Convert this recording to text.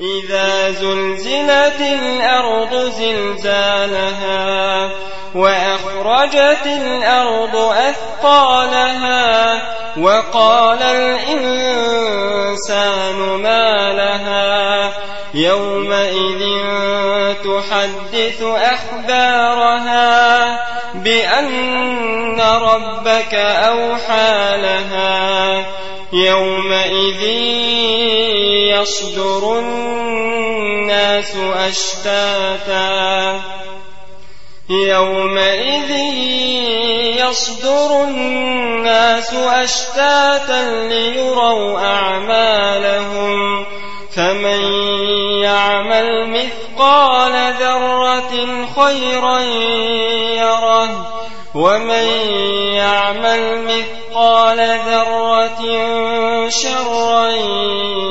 إذا زلزلت الأرض زلزالها وأخرجت الأرض أثقالها وقال الإنسان ما لها يومئذ تحدث أخبارها بأن ربك أوحى لها يومئذ يصدر الناس أشتاتا ليروا أعمالهم فمن يعمل مثقال ذرة خيرا يره ومن يعمل مثقال ذرة شرا